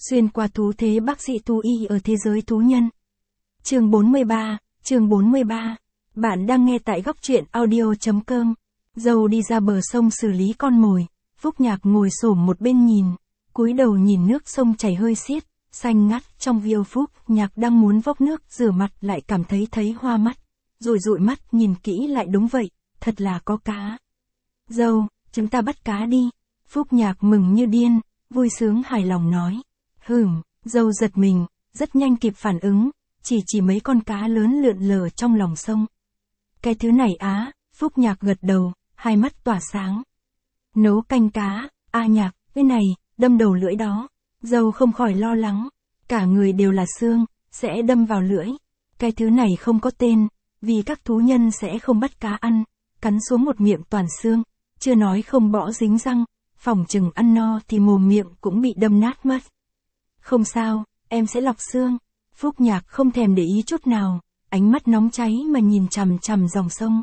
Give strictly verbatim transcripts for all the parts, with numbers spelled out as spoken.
Xuyên qua thú thế bác sĩ thú y ở thế giới thú nhân. Chương bốn mươi ba, chương bốn mươi ba. Bạn đang nghe tại góc truyện audio.com. Dâu đi ra bờ sông xử lý con mồi, Phúc Nhạc ngồi xổm một bên nhìn, cúi đầu nhìn nước sông chảy hơi xiết, xanh ngắt trong viêu. Phúc Nhạc đang muốn vốc nước rửa mặt lại cảm thấy thấy hoa mắt, rồi dụi mắt nhìn kỹ lại, đúng vậy, thật là có cá. Dâu, chúng ta bắt cá đi. Phúc Nhạc mừng như điên, vui sướng hài lòng nói. Hửm, dâu giật mình, rất nhanh kịp phản ứng, chỉ chỉ mấy con cá lớn lượn lờ trong lòng sông. Cái thứ này á, Phúc Nhạc gật đầu, hai mắt tỏa sáng. Nấu canh cá, a Nhạc, cái này, đâm đầu lưỡi đó. Dâu không khỏi lo lắng, cả người đều là xương, sẽ đâm vào lưỡi. Cái thứ này không có tên, vì các thú nhân sẽ không bắt cá ăn, cắn xuống một miệng toàn xương, chưa nói không bỏ dính răng, phỏng chừng ăn no thì mồm miệng cũng bị đâm nát mất. Không sao, em sẽ lọc xương. Phúc Nhạc không thèm để ý chút nào, ánh mắt nóng cháy mà nhìn chằm chằm dòng sông.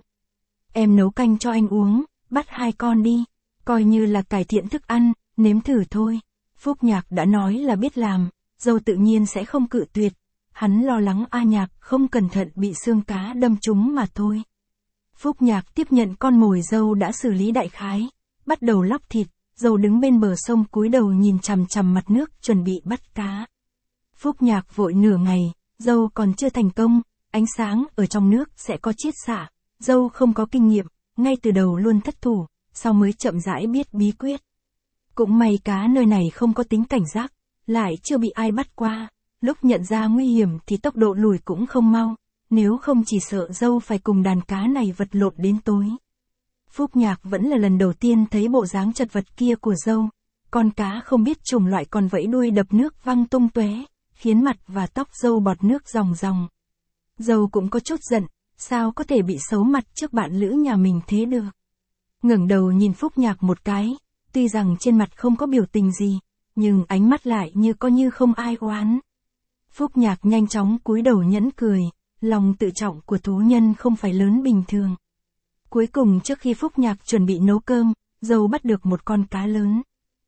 Em nấu canh cho anh uống, bắt hai con đi, coi như là cải thiện thức ăn, nếm thử thôi. Phúc Nhạc đã nói là biết làm, dâu tự nhiên sẽ không cự tuyệt. Hắn lo lắng A Nhạc không cẩn thận bị xương cá đâm trúng mà thôi. Phúc Nhạc tiếp nhận con mồi dâu đã xử lý đại khái, bắt đầu lóc thịt. Dâu đứng bên bờ sông cúi đầu nhìn chằm chằm mặt nước chuẩn bị bắt cá. Phúc Nhạc vội nửa ngày, dâu còn chưa thành công, ánh sáng ở trong nước sẽ có chiết xạ. Dâu không có kinh nghiệm, ngay từ đầu luôn thất thủ, sau mới chậm rãi biết bí quyết. Cũng may cá nơi này không có tính cảnh giác, lại chưa bị ai bắt qua, lúc nhận ra nguy hiểm thì tốc độ lùi cũng không mau, nếu không chỉ sợ dâu phải cùng đàn cá này vật lộn đến tối. Phúc Nhạc vẫn là lần đầu tiên thấy bộ dáng chật vật kia của dâu, con cá không biết chủng loại còn vẫy đuôi đập nước văng tung tóe, khiến mặt và tóc dâu bọt nước ròng ròng. Dâu cũng có chút giận, sao có thể bị xấu mặt trước bạn lữ nhà mình thế được. Ngẩng đầu nhìn Phúc Nhạc một cái, tuy rằng trên mặt không có biểu tình gì, nhưng ánh mắt lại như có như không ai oán. Phúc Nhạc nhanh chóng cúi đầu nhẫn cười, lòng tự trọng của thú nhân không phải lớn bình thường. Cuối cùng trước khi Phúc Nhạc chuẩn bị nấu cơm, dâu bắt được một con cá lớn.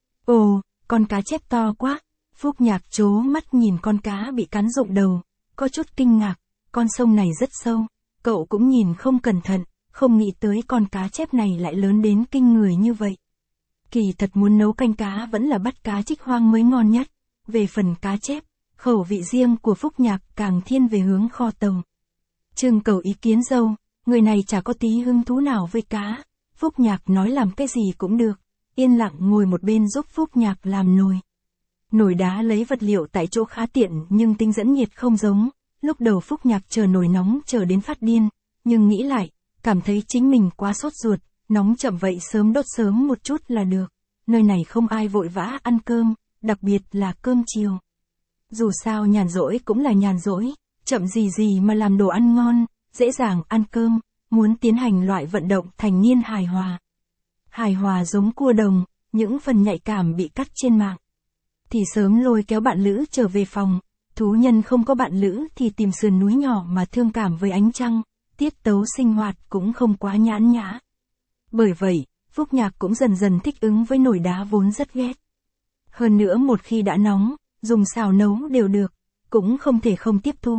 Ồ, con cá chép to quá. Phúc Nhạc trố mắt nhìn con cá bị cắn rụng đầu, có chút kinh ngạc, con sông này rất sâu, cậu cũng nhìn không cẩn thận, không nghĩ tới con cá chép này lại lớn đến kinh người như vậy. Kỳ thật muốn nấu canh cá vẫn là bắt cá trích hoang mới ngon nhất, về phần cá chép, khẩu vị riêng của Phúc Nhạc càng thiên về hướng kho tàu. Trưng cầu ý kiến dâu. Người này chả có tí hứng thú nào với cá. Phúc Nhạc nói làm cái gì cũng được, yên lặng ngồi một bên giúp Phúc Nhạc làm nồi. Nồi đá lấy vật liệu tại chỗ khá tiện nhưng tính dẫn nhiệt không giống. Lúc đầu Phúc Nhạc chờ nồi nóng chờ đến phát điên, nhưng nghĩ lại, cảm thấy chính mình quá sốt ruột, nóng chậm vậy sớm đốt sớm một chút là được. Nơi này không ai vội vã ăn cơm, đặc biệt là cơm chiều. Dù sao nhàn rỗi cũng là nhàn rỗi, chậm gì gì mà làm đồ ăn ngon. Dễ dàng ăn cơm, muốn tiến hành loại vận động thành niên hài hòa. Hài hòa giống cua đồng, những phần nhạy cảm bị cắt trên mạng. Thì sớm lôi kéo bạn lữ trở về phòng, thú nhân không có bạn lữ thì tìm sườn núi nhỏ mà thương cảm với ánh trăng, tiết tấu sinh hoạt cũng không quá nhãn nhã. Bởi vậy, Phúc Nhạc cũng dần dần thích ứng với nồi đá vốn rất ghét. Hơn nữa một khi đã nóng, dùng xào nấu đều được, cũng không thể không tiếp thu.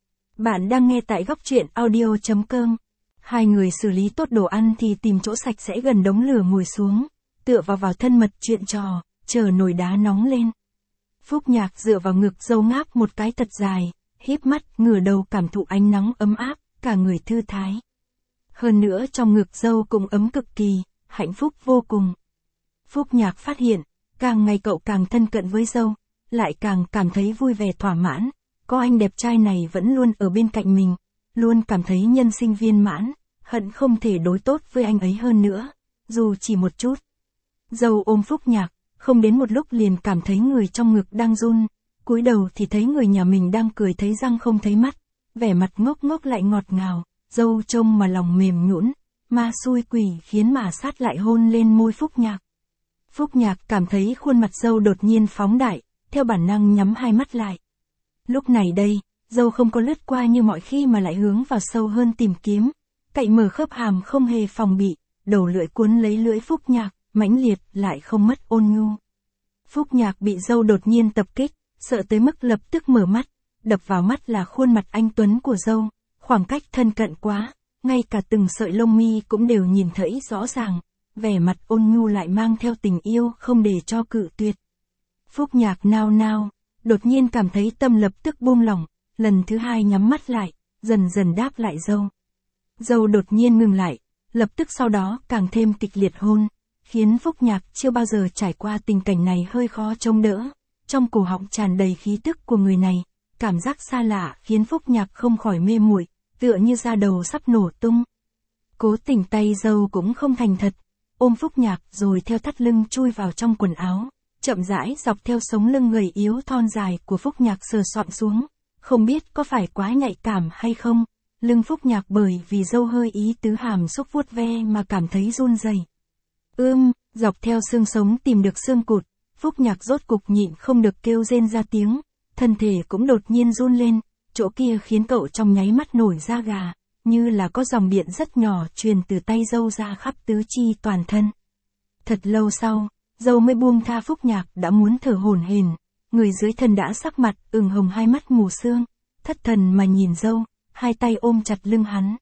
Bạn đang nghe tại góc truyện audio.com. Hai người xử lý tốt đồ ăn thì tìm chỗ sạch sẽ gần đống lửa ngồi xuống, tựa vào vào thân mật chuyện trò, chờ nồi đá nóng lên. Phúc Nhạc dựa vào ngực dâu ngáp một cái thật dài, híp mắt ngửa đầu cảm thụ ánh nắng ấm áp, cả người thư thái. Hơn nữa trong ngực dâu cũng ấm cực kỳ, hạnh phúc vô cùng. Phúc Nhạc phát hiện, càng ngày cậu càng thân cận với dâu, lại càng cảm thấy vui vẻ thỏa mãn. Có anh đẹp trai này vẫn luôn ở bên cạnh mình, luôn cảm thấy nhân sinh viên mãn, hận không thể đối tốt với anh ấy hơn nữa, dù chỉ một chút. Dâu ôm Phúc Nhạc, không đến một lúc liền cảm thấy người trong ngực đang run, cúi đầu thì thấy người nhà mình đang cười thấy răng không thấy mắt, vẻ mặt ngốc ngốc lại ngọt ngào, dâu trông mà lòng mềm nhũn, ma xui quỷ khiến mà sát lại hôn lên môi Phúc Nhạc. Phúc Nhạc cảm thấy khuôn mặt dâu đột nhiên phóng đại, theo bản năng nhắm hai mắt lại. Lúc này đây, dâu không có lướt qua như mọi khi mà lại hướng vào sâu hơn tìm kiếm, cậy mở khớp hàm không hề phòng bị, đầu lưỡi cuốn lấy lưỡi Phúc Nhạc, mãnh liệt lại không mất ôn nhu. Phúc Nhạc bị dâu đột nhiên tập kích, sợ tới mức lập tức mở mắt, đập vào mắt là khuôn mặt anh tuấn của dâu, khoảng cách thân cận quá, ngay cả từng sợi lông mi cũng đều nhìn thấy rõ ràng, vẻ mặt ôn nhu lại mang theo tình yêu không để cho cự tuyệt. Phúc Nhạc nao nao, đột nhiên cảm thấy tâm lập tức buông lỏng, lần thứ hai nhắm mắt lại, dần dần đáp lại dâu. Dâu đột nhiên ngừng lại, lập tức sau đó càng thêm kịch liệt hôn, khiến Phúc Nhạc chưa bao giờ trải qua tình cảnh này hơi khó chống đỡ, trong cổ họng tràn đầy khí tức của người này, cảm giác xa lạ khiến Phúc Nhạc không khỏi mê muội, tựa như da đầu sắp nổ tung. Cố tình tay dâu cũng không thành thật, ôm Phúc Nhạc rồi theo thắt lưng chui vào trong quần áo, chậm rãi dọc theo sống lưng gầy yếu thon dài của Phúc Nhạc sờ soạng xuống, không biết có phải quá nhạy cảm hay không, lưng Phúc Nhạc bởi vì dâu hơi ý tứ hàm xúc vuốt ve mà cảm thấy run rẩy. Ưm, dọc theo xương sống tìm được xương cụt, Phúc Nhạc rốt cục nhịn không được kêu rên ra tiếng, thân thể cũng đột nhiên run lên, chỗ kia khiến cậu trong nháy mắt nổi da gà, như là có dòng điện rất nhỏ truyền từ tay dâu ra khắp tứ chi toàn thân. Thật lâu sau, dâu mới buông tha Phúc Nhạc đã muốn thở hổn hển, người dưới thân đã sắc mặt ửng hồng, hai mắt mù sương, thất thần mà nhìn dâu, hai tay ôm chặt lưng hắn.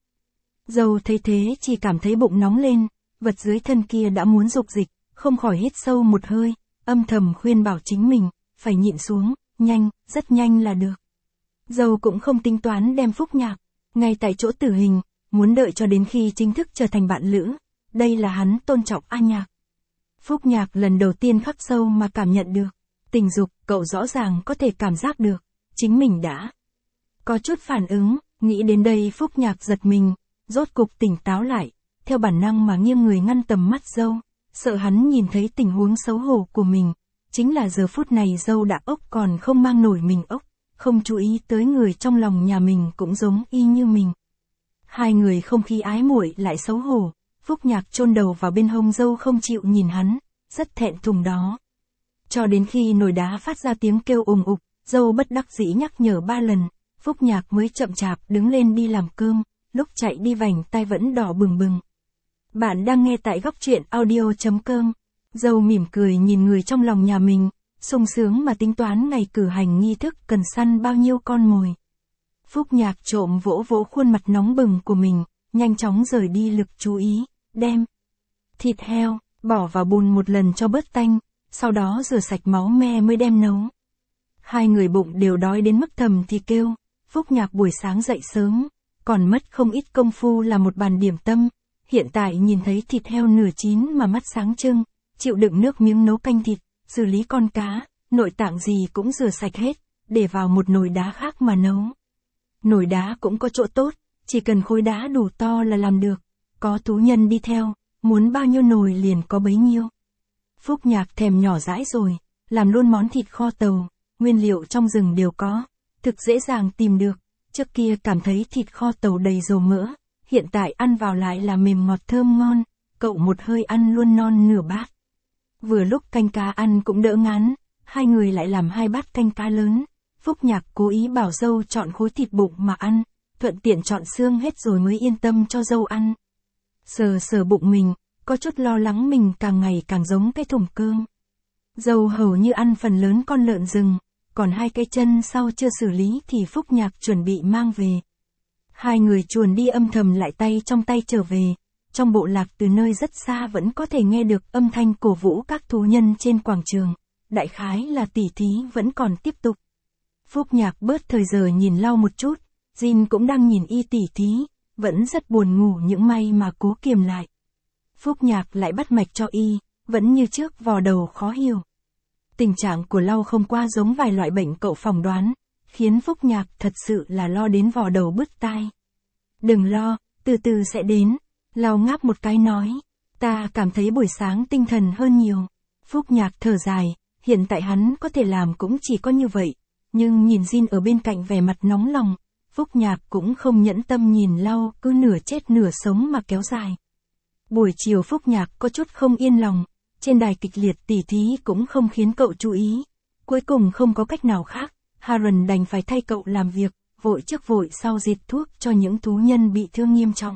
Dâu thấy thế chỉ cảm thấy bụng nóng lên, vật dưới thân kia đã muốn dục dịch, không khỏi hít sâu một hơi, âm thầm khuyên bảo chính mình, phải nhịn xuống, nhanh, rất nhanh là được. Dâu cũng không tính toán đem Phúc Nhạc, ngay tại chỗ tử hình, muốn đợi cho đến khi chính thức trở thành bạn lữ, đây là hắn tôn trọng A Nhạc. Phúc Nhạc lần đầu tiên khắc sâu mà cảm nhận được, tình dục, cậu rõ ràng có thể cảm giác được, chính mình đã có chút phản ứng, nghĩ đến đây Phúc Nhạc giật mình, rốt cục tỉnh táo lại, theo bản năng mà nghiêng người ngăn tầm mắt dâu, sợ hắn nhìn thấy tình huống xấu hổ của mình, chính là giờ phút này dâu đã ốc còn không mang nổi mình ốc, không chú ý tới người trong lòng nhà mình cũng giống y như mình. Hai người không khí ái muội lại xấu hổ, Phúc Nhạc chôn đầu vào bên hông dâu không chịu nhìn hắn, rất thẹn thùng đó. Cho đến khi nồi đá phát ra tiếng kêu ùng ục, dâu bất đắc dĩ nhắc nhở ba lần, Phúc Nhạc mới chậm chạp đứng lên đi làm cơm, lúc chạy đi vành tai vẫn đỏ bừng bừng. Bạn đang nghe tại góc truyện audio chấm com. Dâu mỉm cười nhìn người trong lòng nhà mình, sung sướng mà tính toán ngày cử hành nghi thức cần săn bao nhiêu con mồi. Phúc Nhạc trộm vỗ vỗ khuôn mặt nóng bừng của mình, nhanh chóng rời đi lực chú ý, đem thịt heo, bỏ vào bùn một lần cho bớt tanh, sau đó rửa sạch máu me mới đem nấu. Hai người bụng đều đói đến mức thầm thì kêu, Phúc Nhạc buổi sáng dậy sớm, còn mất không ít công phu là một bàn điểm tâm, hiện tại nhìn thấy thịt heo nửa chín mà mắt sáng trưng, chịu đựng nước miếng nấu canh thịt, xử lý con cá, nội tạng gì cũng rửa sạch hết, để vào một nồi đá khác mà nấu. Nồi đá cũng có chỗ tốt, chỉ cần khối đá đủ to là làm được, có thú nhân đi theo, muốn bao nhiêu nồi liền có bấy nhiêu. Phúc Nhạc thèm nhỏ dãi rồi, làm luôn món thịt kho tàu, nguyên liệu trong rừng đều có, thực dễ dàng tìm được, trước kia cảm thấy thịt kho tàu đầy dầu mỡ, hiện tại ăn vào lại là mềm ngọt thơm ngon, cậu một hơi ăn luôn non nửa bát. Vừa lúc canh cá ăn cũng đỡ ngán, hai người lại làm hai bát canh cá lớn, Phúc Nhạc cố ý bảo dâu chọn khối thịt bụng mà ăn, thuận tiện chọn xương hết rồi mới yên tâm cho dâu ăn. Sờ sờ bụng mình, có chút lo lắng mình càng ngày càng giống cái thùng cơm. Dâu hầu như ăn phần lớn con lợn rừng, còn hai cái chân sau chưa xử lý thì Phúc Nhạc chuẩn bị mang về. Hai người chuồn đi âm thầm lại tay trong tay trở về, trong bộ lạc từ nơi rất xa vẫn có thể nghe được âm thanh cổ vũ các thú nhân trên quảng trường, đại khái là tỉ thí vẫn còn tiếp tục. Phúc Nhạc bớt thời giờ nhìn lau một chút, Jin cũng đang nhìn y tỉ thí, vẫn rất buồn ngủ những may mà cố kiềm lại. Phúc Nhạc lại bắt mạch cho y, vẫn như trước vò đầu khó hiểu. Tình trạng của lau không qua giống vài loại bệnh cậu phỏng đoán, khiến Phúc Nhạc thật sự là lo đến vò đầu bứt tai. Đừng lo, từ từ sẽ đến, lau ngáp một cái nói, ta cảm thấy buổi sáng tinh thần hơn nhiều. Phúc Nhạc thở dài, hiện tại hắn có thể làm cũng chỉ có như vậy, nhưng nhìn Jin ở bên cạnh vẻ mặt nóng lòng, Phúc Nhạc cũng không nhẫn tâm nhìn lau cứ nửa chết nửa sống mà kéo dài. Buổi chiều Phúc Nhạc có chút không yên lòng, trên đài kịch liệt tỉ thí cũng không khiến cậu chú ý. Cuối cùng không có cách nào khác, Haran đành phải thay cậu làm việc, vội trước vội sau diệt thuốc cho những thú nhân bị thương nghiêm trọng.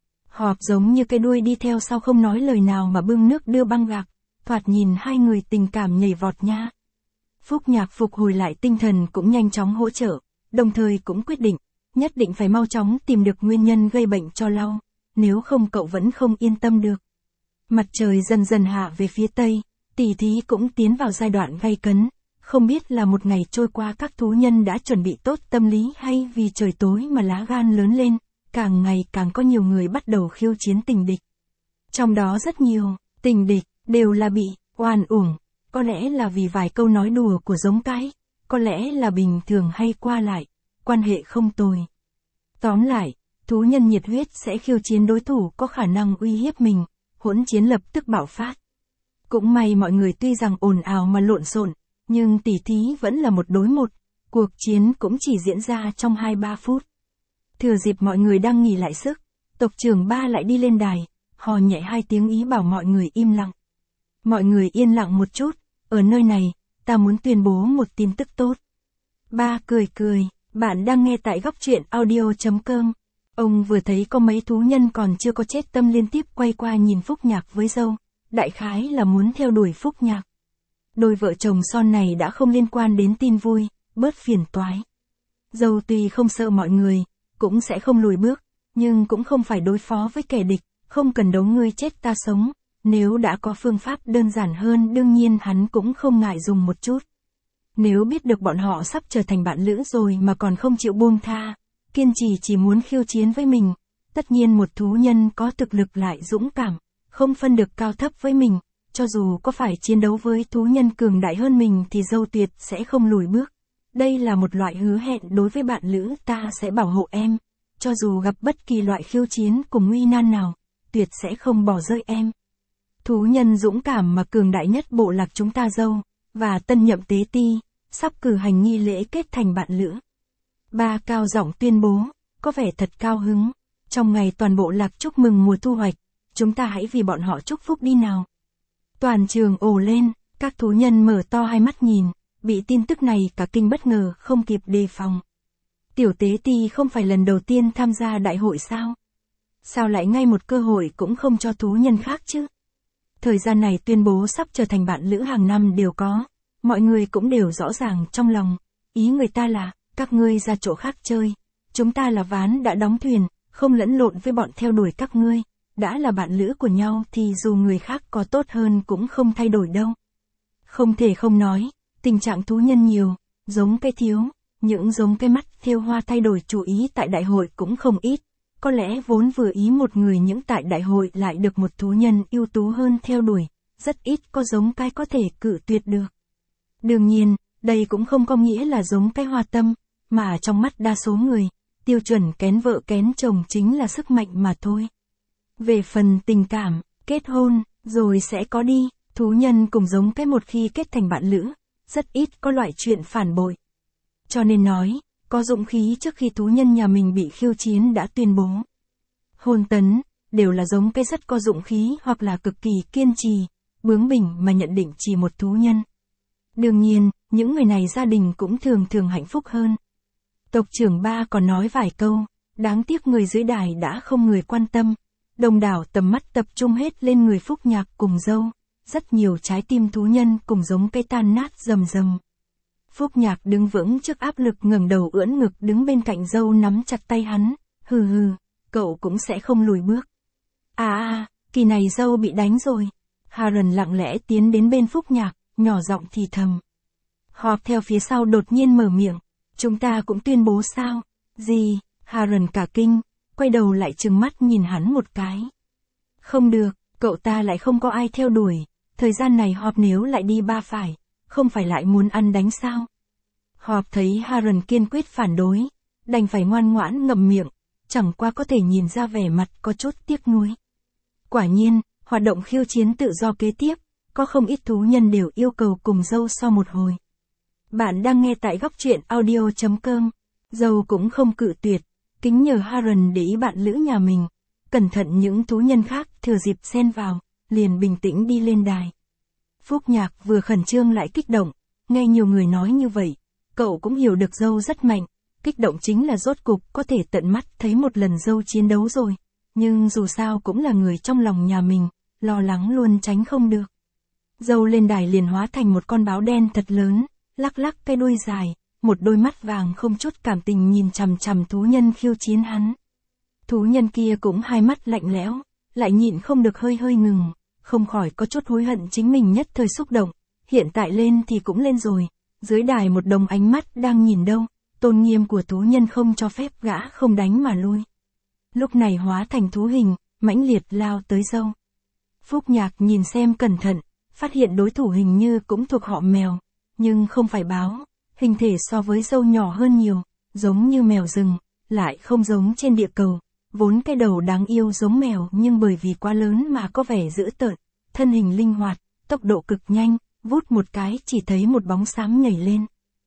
Họp giống như cái đuôi đi theo sau không nói lời nào mà bưng nước đưa băng gạc, thoạt nhìn hai người tình cảm nhảy vọt nha. Phúc Nhạc phục hồi lại tinh thần cũng nhanh chóng hỗ trợ, đồng thời cũng quyết định, nhất định phải mau chóng tìm được nguyên nhân gây bệnh cho Lau, nếu không cậu vẫn không yên tâm được. Mặt trời dần dần hạ về phía tây, tỉ thí cũng tiến vào giai đoạn gay cấn, không biết là một ngày trôi qua các thú nhân đã chuẩn bị tốt tâm lý hay vì trời tối mà lá gan lớn lên, càng ngày càng có nhiều người bắt đầu khiêu chiến tình địch. Trong đó rất nhiều, tình địch, đều là bị, oan uổng, có lẽ là vì vài câu nói đùa của giống cái, có lẽ là bình thường hay qua lại, quan hệ không tồi. Tóm lại, thú nhân nhiệt huyết sẽ khiêu chiến đối thủ có khả năng uy hiếp mình, hỗn chiến lập tức bạo phát. Cũng may mọi người tuy rằng ồn ào mà lộn xộn, nhưng tỉ thí vẫn là một đối một, cuộc chiến cũng chỉ diễn ra trong hai ba phút. Thừa dịp mọi người đang nghỉ lại sức, tộc trưởng Ba lại đi lên đài, hò nhẹ hai tiếng ý bảo mọi người im lặng. Mọi người yên lặng một chút, ở nơi này, ta muốn tuyên bố một tin tức tốt. Ba cười cười, bạn đang nghe tại góc truyện audio chấm com. Ông vừa thấy có mấy thú nhân còn chưa có chết tâm liên tiếp quay qua nhìn Phúc Nhạc với dâu, đại khái là muốn theo đuổi Phúc Nhạc. Đôi vợ chồng son này đã không liên quan đến tin vui, bớt phiền toái. Dâu tuy không sợ mọi người, cũng sẽ không lùi bước, nhưng cũng không phải đối phó với kẻ địch, không cần đấu ngươi chết ta sống, nếu đã có phương pháp đơn giản hơn đương nhiên hắn cũng không ngại dùng một chút. Nếu biết được bọn họ sắp trở thành bạn lữ rồi mà còn không chịu buông tha, kiên trì chỉ muốn khiêu chiến với mình, tất nhiên một thú nhân có thực lực lại dũng cảm, không phân được cao thấp với mình, cho dù có phải chiến đấu với thú nhân cường đại hơn mình thì dâu tuyệt sẽ không lùi bước. Đây là một loại hứa hẹn đối với bạn lữ, ta sẽ bảo hộ em, cho dù gặp bất kỳ loại khiêu chiến cùng nguy nan nào, tuyệt sẽ không bỏ rơi em. Thú nhân dũng cảm mà cường đại nhất bộ lạc chúng ta dâu, và tân nhậm tế ti, sắp cử hành nghi lễ kết thành bạn lữ. Ba cao giọng tuyên bố, có vẻ thật cao hứng, trong ngày toàn bộ lạc chúc mừng mùa thu hoạch, chúng ta hãy vì bọn họ chúc phúc đi nào. Toàn trường ồ lên, các thú nhân mở to hai mắt nhìn, bị tin tức này cả kinh bất ngờ không kịp đề phòng. Tiểu tế ti không phải lần đầu tiên tham gia đại hội sao? Sao lại ngay một cơ hội cũng không cho thú nhân khác chứ? Thời gian này tuyên bố sắp trở thành bạn lữ hàng năm đều có, mọi người cũng đều rõ ràng trong lòng, ý người ta là, các ngươi ra chỗ khác chơi, chúng ta là ván đã đóng thuyền, không lẫn lộn với bọn theo đuổi các ngươi, đã là bạn lữ của nhau thì dù người khác có tốt hơn cũng không thay đổi đâu. Không thể không nói, tình trạng thú nhân nhiều, giống cây thiếu, những giống cây mắt thêu hoa thay đổi chủ ý tại đại hội cũng không ít. Có lẽ vốn vừa ý một người những tại đại hội lại được một thú nhân ưu tú hơn theo đuổi, rất ít có giống cái có thể cự tuyệt được. Đương nhiên, đây cũng không có nghĩa là giống cái hoa tâm, mà trong mắt đa số người, tiêu chuẩn kén vợ kén chồng chính là sức mạnh mà thôi. Về phần tình cảm, kết hôn, rồi sẽ có đi, thú nhân cùng giống cái một khi kết thành bạn lữ, rất ít có loại chuyện phản bội. Cho nên nói, có dũng khí trước khi thú nhân nhà mình bị khiêu chiến đã tuyên bố. Hôn tấn, đều là giống cái rất có dũng khí hoặc là cực kỳ kiên trì, bướng bỉnh mà nhận định chỉ một thú nhân. Đương nhiên, những người này gia đình cũng thường thường hạnh phúc hơn. Tộc trưởng Ba còn nói vài câu, đáng tiếc người dưới đài đã không người quan tâm. Đồng đảo tầm mắt tập trung hết lên người Phúc Nhạc cùng dâu, rất nhiều trái tim thú nhân cùng giống cây tan nát rầm rầm. Phúc Nhạc đứng vững trước áp lực ngẩng đầu ưỡn ngực đứng bên cạnh dâu nắm chặt tay hắn, hừ hừ, cậu cũng sẽ không lùi bước. À à, kỳ này dâu bị đánh rồi. Haran lặng lẽ tiến đến bên Phúc Nhạc, nhỏ giọng thì thầm. Họp theo phía sau đột nhiên mở miệng, chúng ta cũng tuyên bố sao? Gì? Haran cả kinh, quay đầu lại trừng mắt nhìn hắn một cái. Không được, cậu ta lại không có ai theo đuổi, thời gian này họp nếu lại đi ba phải, không phải lại muốn ăn đánh sao? Họp thấy Haran kiên quyết phản đối, đành phải ngoan ngoãn ngậm miệng, chẳng qua có thể nhìn ra vẻ mặt có chút tiếc nuối. Quả nhiên, hoạt động khiêu chiến tự do kế tiếp, có không ít thú nhân đều yêu cầu cùng dâu so một hồi. Bạn đang nghe tại góc truyện audio chấm com, dâu cũng không cự tuyệt, kính nhờ Haran để ý bạn lữ nhà mình, cẩn thận những thú nhân khác thừa dịp xen vào, liền bình tĩnh đi lên đài. Phúc Nhạc vừa khẩn trương lại kích động, nghe nhiều người nói như vậy, cậu cũng hiểu được dâu rất mạnh, kích động chính là rốt cục có thể tận mắt thấy một lần dâu chiến đấu rồi, nhưng dù sao cũng là người trong lòng nhà mình, lo lắng luôn tránh không được. Dâu lên đài liền hóa thành một con báo đen thật lớn, lắc lắc cái đuôi dài, một đôi mắt vàng không chút cảm tình nhìn chằm chằm thú nhân khiêu chiến hắn. Thú nhân kia cũng hai mắt lạnh lẽo, lại nhịn không được hơi hơi ngừng, không khỏi có chút hối hận chính mình nhất thời xúc động, hiện tại lên thì cũng lên rồi, dưới đài một đồng ánh mắt đang nhìn đâu, tôn nghiêm của thú nhân không cho phép gã không đánh mà lui. Lúc này hóa thành thú hình, mãnh liệt lao tới dâu. Phúc Nhạc nhìn xem cẩn thận, phát hiện đối thủ hình như cũng thuộc họ mèo, nhưng không phải báo, hình thể so với dâu nhỏ hơn nhiều, giống như mèo rừng, lại không giống trên địa cầu. Vốn cái đầu đáng yêu giống mèo nhưng bởi vì quá lớn mà có vẻ dữ tợn, thân hình linh hoạt, tốc độ cực nhanh, vút một cái chỉ thấy một bóng xám nhảy lên.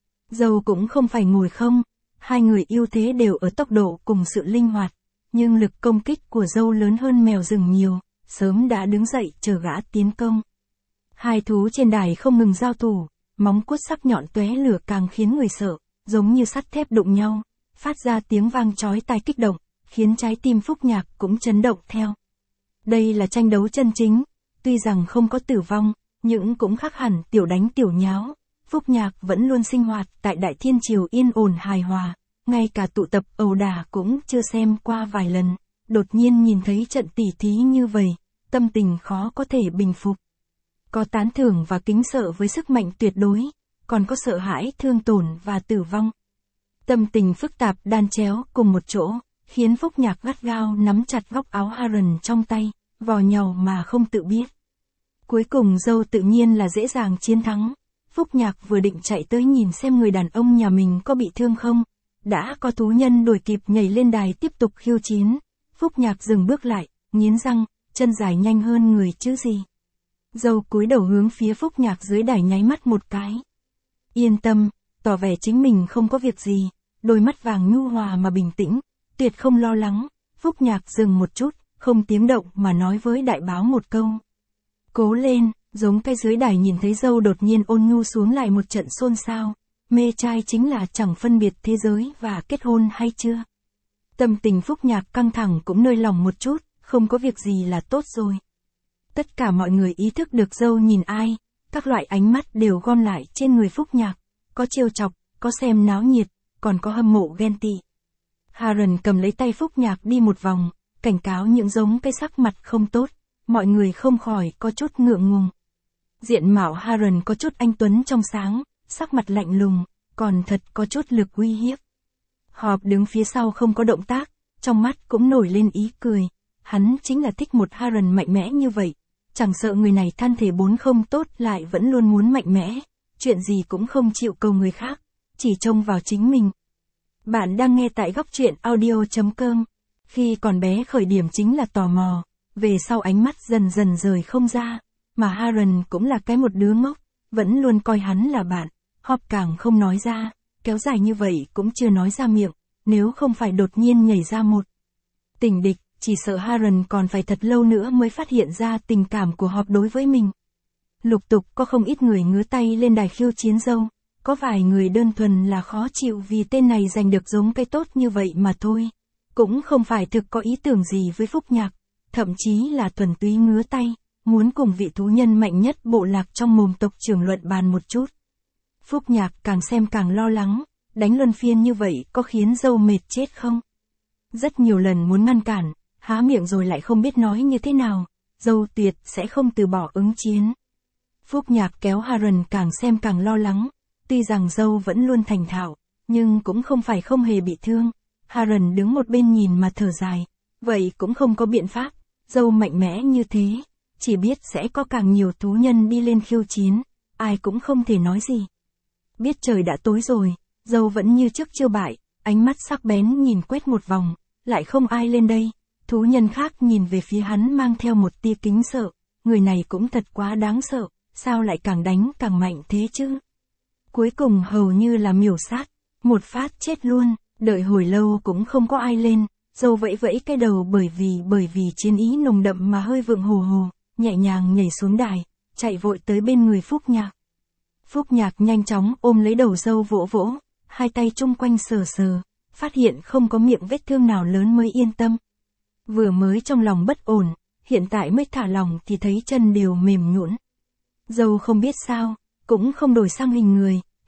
Dâu cũng không phải ngồi không, hai người ưu thế đều ở tốc độ cùng sự linh hoạt, nhưng lực công kích của dâu lớn hơn mèo rừng nhiều, sớm đã đứng dậy chờ gã tiến công. Hai thú trên đài không ngừng giao thủ, móng vuốt sắc nhọn tóe lửa càng khiến người sợ, giống như sắt thép đụng nhau, phát ra tiếng vang chói tai kích động, khiến trái tim Phúc Nhạc cũng chấn động theo. Đây là tranh đấu chân chính, tuy rằng không có tử vong, nhưng cũng khác hẳn tiểu đánh tiểu nháo. Phúc Nhạc vẫn luôn sinh hoạt tại Đại Thiên Triều yên ổn hài hòa, ngay cả tụ tập ẩu đả cũng chưa xem qua vài lần, đột nhiên nhìn thấy trận tỉ thí như vậy, tâm tình khó có thể bình phục. Có tán thưởng và kính sợ với sức mạnh tuyệt đối, còn có sợ hãi thương tổn và tử vong. Tâm tình phức tạp đan chéo cùng một chỗ, khiến Phúc Nhạc gắt gao nắm chặt góc áo Haran trong tay, vò nhàu mà không tự biết. Cuối cùng dâu tự nhiên là dễ dàng chiến thắng. Phúc Nhạc vừa định chạy tới nhìn xem người đàn ông nhà mình có bị thương không, đã có thú nhân đuổi kịp nhảy lên đài tiếp tục khiêu chiến. Phúc Nhạc dừng bước lại, nghiến răng, chân dài nhanh hơn người chứ gì. Dâu cúi đầu hướng phía Phúc Nhạc dưới đài nháy mắt một cái. Yên tâm, tỏ vẻ chính mình không có việc gì, đôi mắt vàng nhu hòa mà bình tĩnh, tuyệt không lo lắng. Phúc Nhạc dừng một chút, không tiếng động mà nói với đại báo một câu. Cố lên, giống cái dưới đài nhìn thấy dâu đột nhiên ôn nhu xuống lại một trận xôn xao. Mê trai chính là chẳng phân biệt thế giới và kết hôn hay chưa. Tâm tình Phúc Nhạc căng thẳng cũng nơi lòng một chút, không có việc gì là tốt rồi. Tất cả mọi người ý thức được dâu nhìn ai, các loại ánh mắt đều gom lại trên người Phúc Nhạc, có trêu chọc, có xem náo nhiệt, còn có hâm mộ ghen tị. Haran cầm lấy tay Phúc Nhạc đi một vòng, cảnh cáo những giống cái sắc mặt không tốt, mọi người không khỏi có chút ngượng ngùng. Diện mạo Haran có chút anh tuấn trong sáng, sắc mặt lạnh lùng, còn thật có chút lực uy hiếp. Họp đứng phía sau không có động tác, trong mắt cũng nổi lên ý cười, hắn chính là thích một Haran mạnh mẽ như vậy, chẳng sợ người này thân thể bốn không tốt lại vẫn luôn muốn mạnh mẽ, chuyện gì cũng không chịu cầu người khác, chỉ trông vào chính mình. Bạn đang nghe tại góc truyện audio chấm com. Khi còn bé khởi điểm chính là tò mò, về sau ánh mắt dần dần rời không ra, mà Haran cũng là cái một đứa ngốc, vẫn luôn coi hắn là bạn, Họp càng không nói ra, kéo dài như vậy cũng chưa nói ra miệng, nếu không phải đột nhiên nhảy ra một tình địch, chỉ sợ Haran còn phải thật lâu nữa mới phát hiện ra tình cảm của Họp đối với mình. Lục tục có không ít người ngứa tay lên đài khiêu chiến dâu, có vài người đơn thuần là khó chịu vì tên này giành được giống cái tốt như vậy mà thôi. Cũng không phải thực có ý tưởng gì với Phúc Nhạc, thậm chí là thuần túy ngứa tay, muốn cùng vị thú nhân mạnh nhất bộ lạc trong mồm tộc trưởng luận bàn một chút. Phúc Nhạc càng xem càng lo lắng, đánh luân phiên như vậy có khiến dâu mệt chết không? Rất nhiều lần muốn ngăn cản, há miệng rồi lại không biết nói như thế nào, dâu tuyệt sẽ không từ bỏ ứng chiến. Phúc Nhạc kéo Haran càng xem càng lo lắng, tuy rằng dâu vẫn luôn thành thạo, nhưng cũng không phải không hề bị thương. Haran đứng một bên nhìn mà thở dài, vậy cũng không có biện pháp, dâu mạnh mẽ như thế, chỉ biết sẽ có càng nhiều thú nhân đi lên khiêu chiến, ai cũng không thể nói gì. Biết trời đã tối rồi, dâu vẫn như trước chưa bại, ánh mắt sắc bén nhìn quét một vòng, lại không ai lên đây, thú nhân khác nhìn về phía hắn mang theo một tia kính sợ, người này cũng thật quá đáng sợ, sao lại càng đánh càng mạnh thế chứ? Cuối cùng hầu như là miểu sát, một phát chết luôn. Đợi hồi lâu cũng không có ai lên, dâu vẫy vẫy cái đầu bởi vì bởi vì chiến ý nồng đậm mà hơi vượng hồ hồ, nhẹ nhàng nhảy xuống đài, chạy vội tới bên người Phúc Nhạc. Phúc Nhạc nhanh chóng ôm lấy đầu dâu vỗ vỗ, hai tay chung quanh sờ sờ, phát hiện không có miệng vết thương nào lớn mới yên tâm. Vừa mới trong lòng bất ổn, hiện tại mới thả lòng thì thấy chân đều mềm nhũn. Dâu không biết sao, cũng không đổi sang hình người,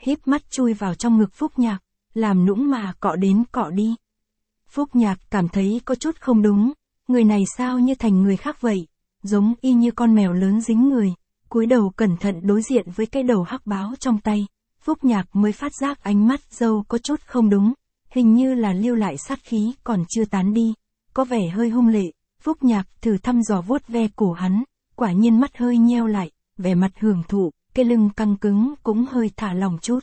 híp mắt chui vào trong ngực Phúc Nhạc, làm nũng mà cọ đến cọ đi. Phúc Nhạc cảm thấy có chút không đúng, người này sao như thành người khác vậy, giống y như con mèo lớn dính người, cúi đầu cẩn thận đối diện với cái đầu hắc báo trong tay, Phúc Nhạc mới phát giác ánh mắt dâu có chút không đúng, hình như là lưu lại sát khí còn chưa tán đi, có vẻ hơi hung lệ, Phúc Nhạc thử thăm dò vuốt ve cổ hắn, quả nhiên mắt hơi nheo lại, vẻ mặt hưởng thụ, cái lưng căng cứng cũng hơi thả lỏng chút.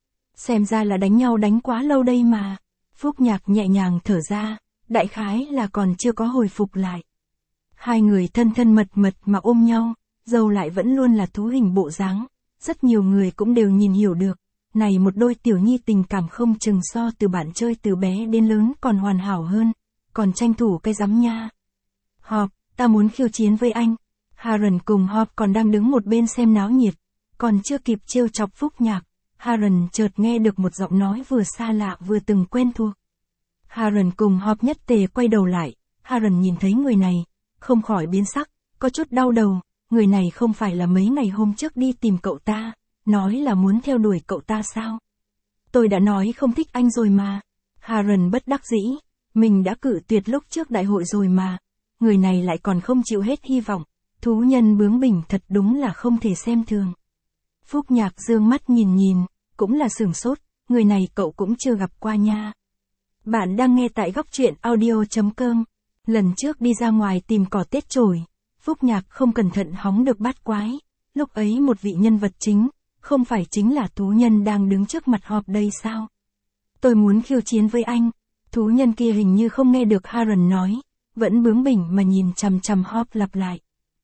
Xem ra là đánh nhau đánh quá lâu đây mà. Phúc Nhạc nhẹ nhàng thở ra, đại khái là còn chưa có hồi phục lại. Hai người thân thân mật mật mà ôm nhau, dâu lại vẫn luôn là thú hình bộ dáng, rất nhiều người cũng đều nhìn hiểu được, này một đôi tiểu nhi tình cảm không chừng so từ bạn chơi từ bé đến lớn còn hoàn hảo hơn, còn tranh thủ cái rắm nha. Họp, ta muốn khiêu chiến với anh. Haran cùng Họp còn đang đứng một bên xem náo nhiệt, còn chưa kịp trêu chọc Phúc Nhạc, Haran chợt nghe được một giọng nói vừa xa lạ vừa từng quen thuộc. Haran cùng Họp nhất tề quay đầu lại, Haran nhìn thấy người này, không khỏi biến sắc, có chút đau đầu, người này không phải là mấy ngày hôm trước đi tìm cậu ta, nói là muốn theo đuổi cậu ta sao? Tôi đã nói không thích anh rồi mà. Haran bất đắc dĩ, mình đã cự tuyệt lúc trước đại hội rồi mà, người này lại còn không chịu hết hy vọng, thú nhân bướng bỉnh thật đúng là không thể xem thường. Phúc Nhạc dương mắt nhìn nhìn, cũng là sửng sốt, người này cậu cũng chưa gặp qua nha. Bạn đang nghe tại góc truyện audio chấm com. Lần trước đi ra ngoài tìm cỏ Tết chổi, Phúc Nhạc không cẩn thận hóng được bát quái, lúc ấy một vị nhân vật chính, không phải chính là thú nhân đang đứng trước mặt Họp đây sao? Tôi muốn khiêu chiến với anh. Thú nhân kia hình như không nghe được Haran nói, vẫn bướng bỉnh mà nhìn chằm chằm Họp lặp lại.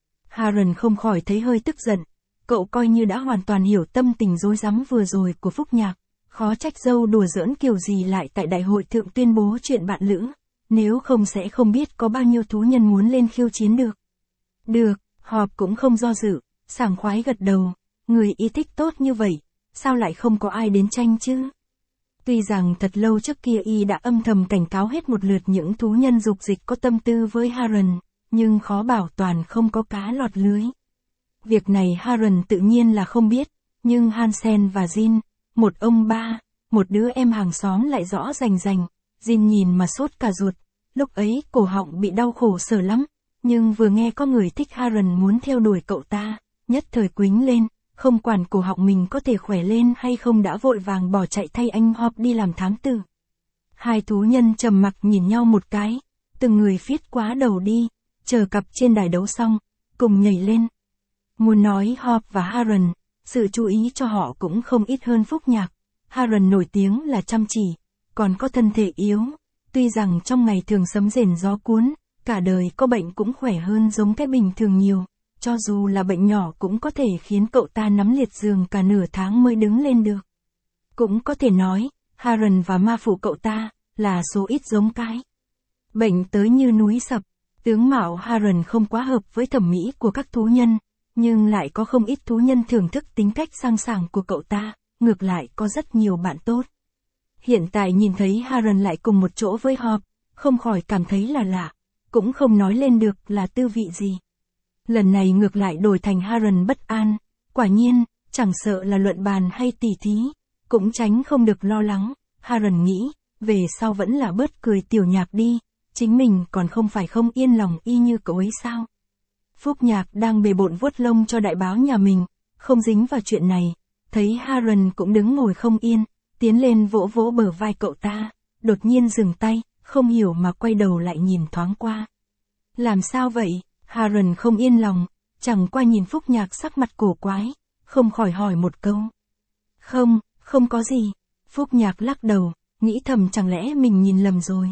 Haran không khỏi thấy hơi tức giận, cậu coi như đã hoàn toàn hiểu tâm tình rối rắm vừa rồi của Phúc Nhạc, khó trách dâu đùa giỡn kiểu gì lại tại đại hội thượng tuyên bố chuyện bạn lữ, nếu không sẽ không biết có bao nhiêu thú nhân muốn lên khiêu chiến được. Được, Họp cũng không do dự, sảng khoái gật đầu, người y thích tốt như vậy, sao lại không có ai đến tranh chứ? Tuy rằng thật lâu trước kia y đã âm thầm cảnh cáo hết một lượt những thú nhân dục dịch có tâm tư với Haran, nhưng khó bảo toàn không có cá lọt lưới. Việc này Haran tự nhiên là không biết, nhưng Hansen và Jin, một ông ba, một đứa em hàng xóm lại rõ rành rành, Jin nhìn mà sốt cả ruột, lúc ấy cổ họng bị đau khổ sở lắm, nhưng vừa nghe có người thích Haran muốn theo đuổi cậu ta, nhất thời quýnh lên, không quản cổ họng mình có thể khỏe lên hay không đã vội vàng bỏ chạy thay anh Họp đi làm thám tử. Hai thú nhân trầm mặc nhìn nhau một cái, từng người phiết quá đầu đi, chờ cặp trên đài đấu xong, cùng nhảy lên. Muốn nói Họp và Haran, sự chú ý cho họ cũng không ít hơn Phúc Nhạc. Haran nổi tiếng là chăm chỉ, còn có thân thể yếu, tuy rằng trong ngày thường sấm rền gió cuốn, cả đời có bệnh cũng khỏe hơn giống cái bình thường nhiều, cho dù là bệnh nhỏ cũng có thể khiến cậu ta nắm liệt giường cả nửa tháng mới đứng lên được. Cũng có thể nói, Haran và ma phụ cậu ta, là số ít giống cái. Bệnh tới như núi sập, tướng mạo Haran không quá hợp với thẩm mỹ của các thú nhân, nhưng lại có không ít thú nhân thưởng thức tính cách sang sảng của cậu ta, ngược lại có rất nhiều bạn tốt. Hiện tại nhìn thấy Haran lại cùng một chỗ với Họp, không khỏi cảm thấy là lạ, cũng không nói lên được là tư vị gì. Lần này ngược lại đổi thành Haran bất an, quả nhiên, chẳng sợ là luận bàn hay tỉ thí, cũng tránh không được lo lắng. Haran nghĩ, về sau vẫn là bớt cười tiểu Nhạc đi, chính mình còn không phải không yên lòng y như cậu ấy sao. Phúc Nhạc đang bề bộn vuốt lông cho đại báo nhà mình, không dính vào chuyện này, thấy Haran cũng đứng ngồi không yên, tiến lên vỗ vỗ bờ vai cậu ta, đột nhiên dừng tay, không hiểu mà quay đầu lại nhìn thoáng qua. Làm sao vậy? Haran không yên lòng, chẳng qua nhìn Phúc Nhạc sắc mặt cổ quái, không khỏi hỏi một câu. Không, không có gì. Phúc Nhạc lắc đầu, nghĩ thầm chẳng lẽ mình nhìn lầm rồi.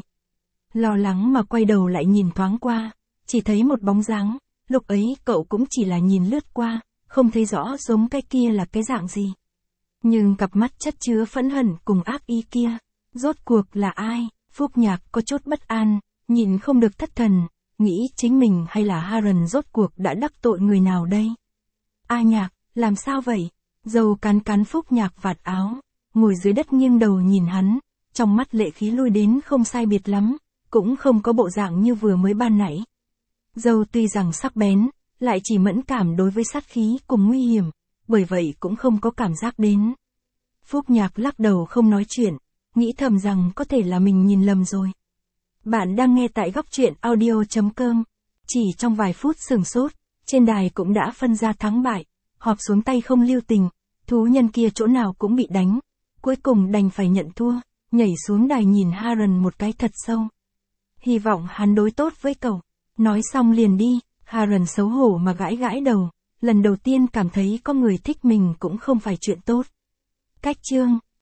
Lo lắng mà quay đầu lại nhìn thoáng qua, chỉ thấy một bóng dáng, lúc ấy cậu cũng chỉ là nhìn lướt qua, không thấy rõ giống cái kia là cái dạng gì. Nhưng cặp mắt chất chứa phẫn hận cùng ác ý kia, rốt cuộc là ai? Phúc Nhạc có chút bất an, nhìn không được thất thần, nghĩ chính mình hay là Haran rốt cuộc đã đắc tội người nào đây? A Nhạc, làm sao vậy? Dâu cán cán Phúc Nhạc vạt áo, ngồi dưới đất nghiêng đầu nhìn hắn, trong mắt lệ khí lui đến không sai biệt lắm, cũng không có bộ dạng như vừa mới ban nãy. Dâu tuy rằng sắc bén, lại chỉ mẫn cảm đối với sát khí cùng nguy hiểm, bởi vậy cũng không có cảm giác đến. Phúc Nhạc lắc đầu không nói chuyện, nghĩ thầm rằng có thể là mình nhìn lầm rồi. Bạn đang nghe tại góc truyện audio.com. Chỉ trong vài phút sửng sốt, trên đài cũng đã phân ra thắng bại, họp xuống tay không lưu tình, thú nhân kia chỗ nào cũng bị đánh. Cuối cùng đành phải nhận thua, nhảy xuống đài nhìn Haran một cái thật sâu. Hy vọng hắn đối tốt với cậu. Nói xong liền đi, Haran xấu hổ mà gãi gãi đầu, lần đầu tiên cảm thấy có người thích mình cũng không phải chuyện tốt. Cách chương